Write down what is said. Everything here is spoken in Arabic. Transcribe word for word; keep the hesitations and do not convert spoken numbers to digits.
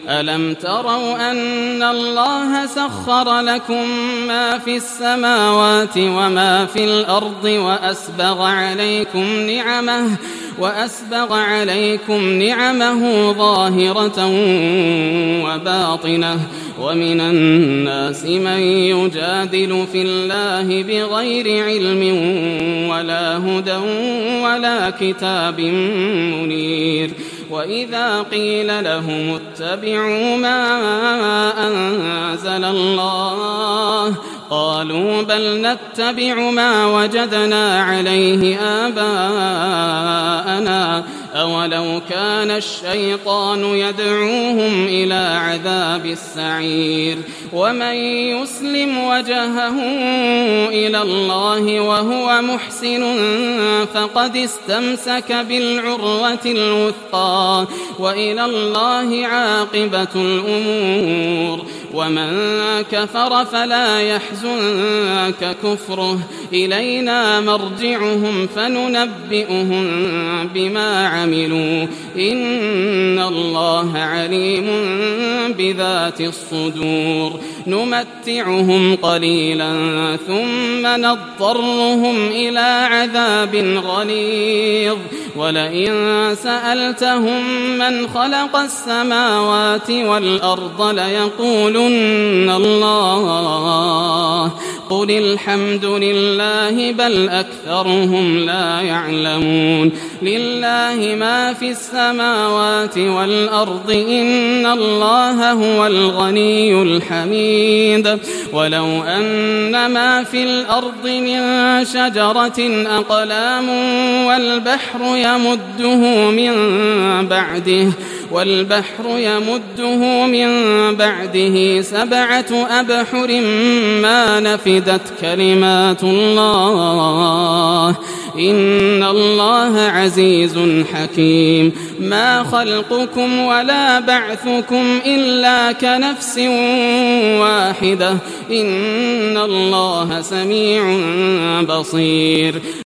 ألم تروا أن الله سخر لكم ما في السماوات وما في الأرض وأسبغ عليكم نعمه وأسبغ عليكم نعمه ظاهرة وباطنة ومن الناس من يجادل في الله بغير علم ولا هدى ولا كتاب منير وإذا قيل لهم اتبعوا ما أنزل الله قالوا بل نتبع ما وجدنا عليه آباءنا أولو كان الشيطان يدعوهم إلى عذاب السعير ومن يسلم وجهه إلى الله وهو محسن فقد استمسك بالعروة الوثقى وإلى الله عاقبة الأمور ومن كفر فلا يحزنك كفره إلينا مرجعهم فننبئهم بما عملوا إن الله عليم بذات الصدور نمتعهم قليلا ثم نضطرهم إلى عذاب غليظ ولئن سألتهم من خلق السماوات والأرض ليقولن الله قل الحمد لله بل أكثرهم لا يعلمون لله ما في السماوات والأرض إن الله هو الغني الحميد ولو أن ما في الأرض من شجرة أقلام والبحر يمده من بعده والبحر يمده من بعده سبعة أبحر ما نفدت كلمات الله إن الله عزيز حكيم ما خلقكم ولا بعثكم إلا كنفس واحدة إن الله سميع بصير